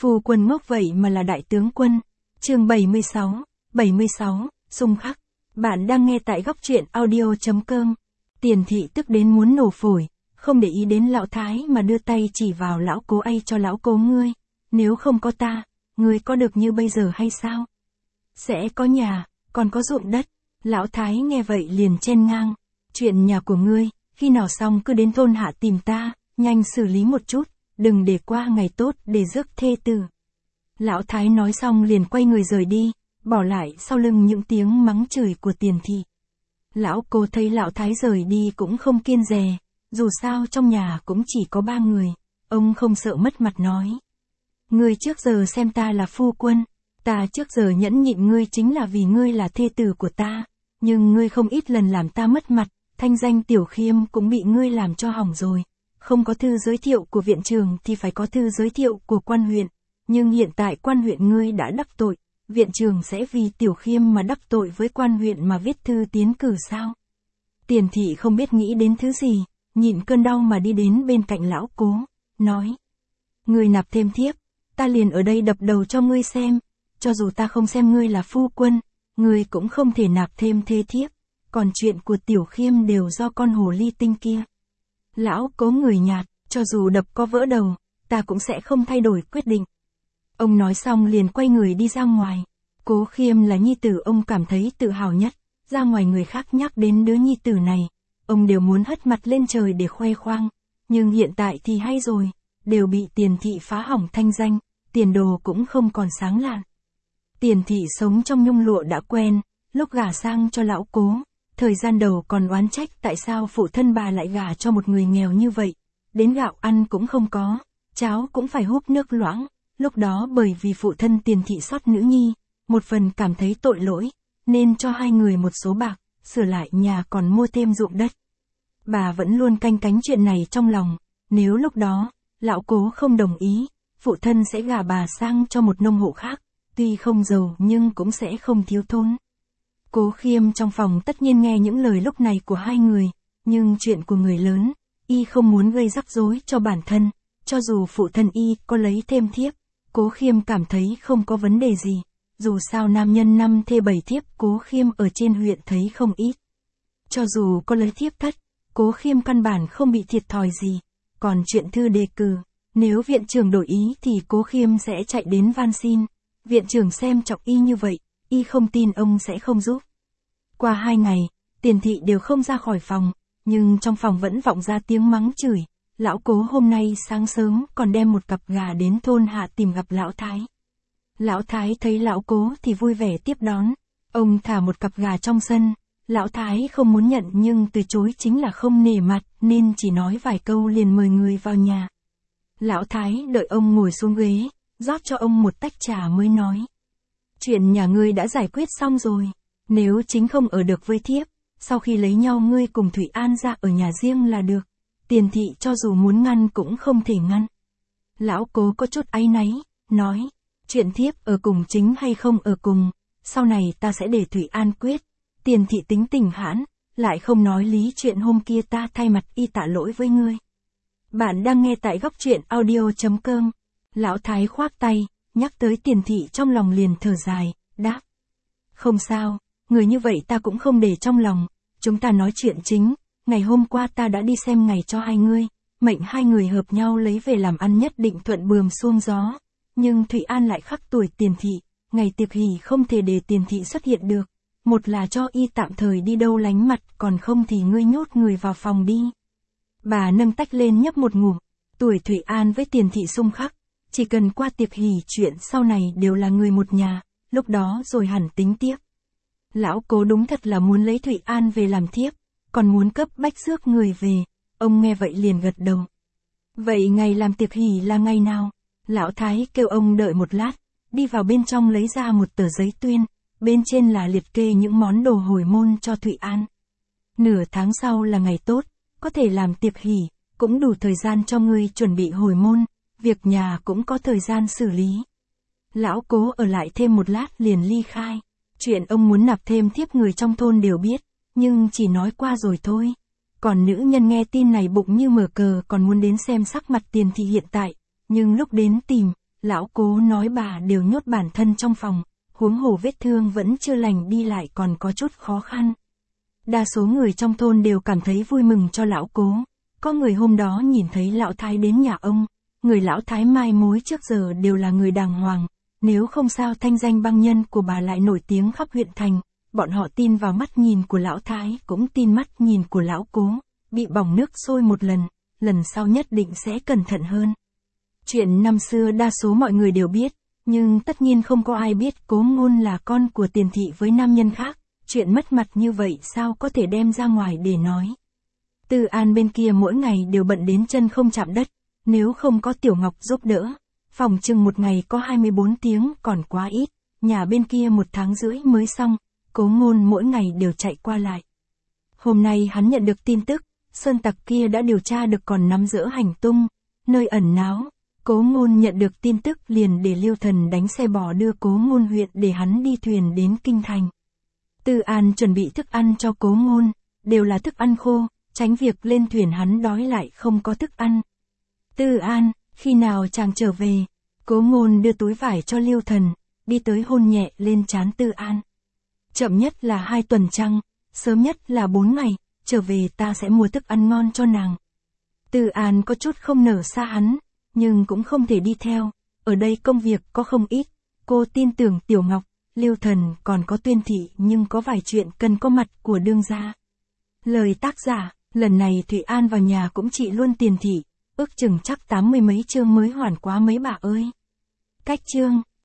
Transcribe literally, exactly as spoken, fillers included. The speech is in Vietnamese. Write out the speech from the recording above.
Phu quân ngốc vậy mà là đại tướng quân. Chương bảy mươi sáu, bảy mươi sáu, xung khắc. Bạn đang nghe tại góc truyện audio chấm com. Tiền thị tức đến muốn nổ phổi, không để ý đến lão thái mà đưa tay chỉ vào lão cố ấy cho lão cố ngươi. Nếu không có ta, ngươi có được như bây giờ hay sao? Sẽ có nhà, còn có ruộng đất. Lão thái nghe vậy liền chen ngang. Chuyện nhà của ngươi, khi nào xong cứ đến thôn hạ tìm ta, nhanh xử lý một chút, đừng để qua ngày tốt để rước thê tử. Lão thái nói xong liền quay người rời đi, bỏ lại sau lưng những tiếng mắng chửi của Tiền thị. Lão cố thấy lão thái rời đi cũng không kiên dè, dù sao trong nhà cũng chỉ có ba người, ông không sợ mất mặt nói. Ngươi trước giờ xem ta là phu quân, ta trước giờ nhẫn nhịn ngươi chính là vì ngươi là thê tử của ta, nhưng ngươi không ít lần làm ta mất mặt, thanh danh Tiểu Khiêm cũng bị ngươi làm cho hỏng rồi. Không có thư giới thiệu của viện trưởng thì phải có thư giới thiệu của quan huyện, nhưng hiện tại quan huyện ngươi đã đắc tội, viện trưởng sẽ vì Tiểu Khiêm mà đắc tội với quan huyện mà viết thư tiến cử sao? Tiền thị không biết nghĩ đến thứ gì, nhịn cơn đau mà đi đến bên cạnh lão cố, nói. Ngươi nạp thêm thiếp, ta liền ở đây đập đầu cho ngươi xem, cho dù ta không xem ngươi là phu quân, ngươi cũng không thể nạp thêm thê thiếp, còn chuyện của Tiểu Khiêm đều do con hồ ly tinh kia. Lão cố người nhạt, cho dù đập có vỡ đầu, ta cũng sẽ không thay đổi quyết định. Ông nói xong liền quay người đi ra ngoài. Cố Khiêm là nhi tử ông cảm thấy tự hào nhất, ra ngoài người khác nhắc đến đứa nhi tử này, ông đều muốn hất mặt lên trời để khoe khoang, nhưng hiện tại thì hay rồi, đều bị Tiền thị phá hỏng thanh danh, tiền đồ cũng không còn sáng lạn. Tiền thị sống trong nhung lụa đã quen, lúc gả sang cho lão cố, thời gian đầu còn oán trách tại sao phụ thân bà lại gả cho một người nghèo như vậy, đến gạo ăn cũng không có, cháo cũng phải húp nước loãng, lúc đó bởi vì phụ thân Tiền thị xót nữ nhi, một phần cảm thấy tội lỗi, nên cho hai người một số bạc, sửa lại nhà còn mua thêm ruộng đất. Bà vẫn luôn canh cánh chuyện này trong lòng, nếu lúc đó, lão cố không đồng ý, phụ thân sẽ gả bà sang cho một nông hộ khác, tuy không giàu nhưng cũng sẽ không thiếu thốn. Cố Khiêm trong phòng tất nhiên nghe những lời lúc này của hai người, nhưng chuyện của người lớn, y không muốn gây rắc rối cho bản thân, cho dù phụ thân y có lấy thêm thiếp, Cố Khiêm cảm thấy không có vấn đề gì, dù sao nam nhân năm thê bảy thiếp Cố Khiêm ở trên huyện thấy không ít. Cho dù có lấy thiếp thất, Cố Khiêm căn bản không bị thiệt thòi gì, còn chuyện thư đề cử, nếu viện trưởng đổi ý thì Cố Khiêm sẽ chạy đến van xin, viện trưởng xem trọng y như vậy, y không tin ông sẽ không giúp. Qua hai ngày, Tiền thị đều không ra khỏi phòng, nhưng trong phòng vẫn vọng ra tiếng mắng chửi. Lão cố hôm nay sáng sớm còn đem một cặp gà đến thôn hạ tìm gặp lão thái. Lão thái thấy lão cố thì vui vẻ tiếp đón, ông thả một cặp gà trong sân, lão thái không muốn nhận nhưng từ chối chính là không nể mặt nên chỉ nói vài câu liền mời người vào nhà. Lão thái đợi ông ngồi xuống ghế, rót cho ông một tách trà mới nói. Chuyện nhà ngươi đã giải quyết xong rồi, nếu chính không ở được với thiếp, sau khi lấy nhau ngươi cùng Thủy An ra ở nhà riêng là được. Tiền thị cho dù muốn ngăn cũng không thể ngăn. Lão cố có chút áy náy, nói, chuyện thiếp ở cùng chính hay không ở cùng, sau này ta sẽ để Thủy An quyết. Tiền thị tính tình hãn, lại không nói lý chuyện hôm kia ta thay mặt y tạ lỗi với ngươi. Bạn đang nghe tại góc truyện audio chấm com. Lão thái khoác tay, nhắc tới Tiền thị trong lòng liền thở dài, đáp. Không sao, người như vậy ta cũng không để trong lòng, chúng ta nói chuyện chính. Ngày hôm qua ta đã đi xem ngày cho hai ngươi, mệnh hai người hợp nhau lấy về làm ăn nhất định thuận buồm xuông gió. Nhưng Thủy An lại khắc tuổi Tiền thị, ngày tiệc hỷ không thể để Tiền thị xuất hiện được. Một là cho y tạm thời đi đâu lánh mặt, còn không thì ngươi nhốt người vào phòng đi. Bà nâng tách lên nhấp một ngụm, tuổi Thủy An với Tiền thị xung khắc, chỉ cần qua tiệc hỷ chuyện sau này đều là người một nhà, lúc đó rồi hẳn tính tiếp. Lão cố đúng thật là muốn lấy Thủy An về làm thiếp, còn muốn cấp bách rước người về, ông nghe vậy liền gật đầu. Vậy ngày làm tiệc hỷ là ngày nào? Lão thái kêu ông đợi một lát, đi vào bên trong lấy ra một tờ giấy tuyên, bên trên là liệt kê những món đồ hồi môn cho Thủy An. Nửa tháng sau là ngày tốt, có thể làm tiệc hỷ, cũng đủ thời gian cho ngươi chuẩn bị hồi môn, việc nhà cũng có thời gian xử lý. Lão cố ở lại thêm một lát liền ly khai, chuyện ông muốn nạp thêm thiếp người trong thôn đều biết. Nhưng chỉ nói qua rồi thôi. Còn nữ nhân nghe tin này bụng như mở cờ còn muốn đến xem sắc mặt Tiền thị hiện tại. Nhưng lúc đến tìm, Lão Cố nói bà đều nhốt bản thân trong phòng, huống hồ vết thương vẫn chưa lành đi lại còn có chút khó khăn. Đa số người trong thôn đều cảm thấy vui mừng cho lão Cố. Có người hôm đó nhìn thấy lão Thái đến nhà ông, người lão Thái mai mối trước giờ đều là người đàng hoàng, nếu không sao thanh danh băng nhân của bà lại nổi tiếng khắp huyện thành, bọn họ tin vào mắt nhìn của lão Thái cũng tin mắt nhìn của lão Cố, bị bỏng nước sôi một lần, lần sau nhất định sẽ cẩn thận hơn. Chuyện năm xưa đa số mọi người đều biết, nhưng tất nhiên không có ai biết Cố Ngôn là con của Tiền thị với nam nhân khác, chuyện mất mặt như vậy sao có thể đem ra ngoài để nói. Tư An bên kia mỗi ngày đều bận đến chân không chạm đất, nếu không có Tiểu Ngọc giúp đỡ, phòng chừng một ngày có hai mươi bốn tiếng còn quá ít, nhà bên kia một tháng rưỡi mới xong, Cố Ngôn mỗi ngày đều chạy qua lại. Hôm nay hắn nhận được tin tức, sơn tặc kia đã điều tra được còn nắm giữ hành tung, nơi ẩn náu. Cố Ngôn nhận được tin tức liền để Liêu Thần đánh xe bò đưa Cố Ngôn huyện để hắn đi thuyền đến kinh thành. Tư An chuẩn bị thức ăn cho Cố Ngôn, đều là thức ăn khô, tránh việc lên thuyền hắn đói lại không có thức ăn. Tư An, khi nào chàng trở về? Cố Ngôn đưa túi vải cho Liêu Thần, đi tới hôn nhẹ lên trán Tư An. Chậm nhất là hai tuần trăng, sớm nhất là bốn ngày, trở về ta sẽ mua thức ăn ngon cho nàng. Tư An có chút không nở xa hắn, nhưng cũng không thể đi theo, ở đây công việc có không ít, cô tin tưởng Tiểu Ngọc, Liêu Thần còn có Tuyên thị nhưng có vài chuyện cần có mặt của đương gia. Lời tác giả, lần này Thụy An vào nhà cũng trị luôn Tiền thị, ước chừng chắc tám mươi mấy chương mới hoàn quá mấy bà ơi. Cách chương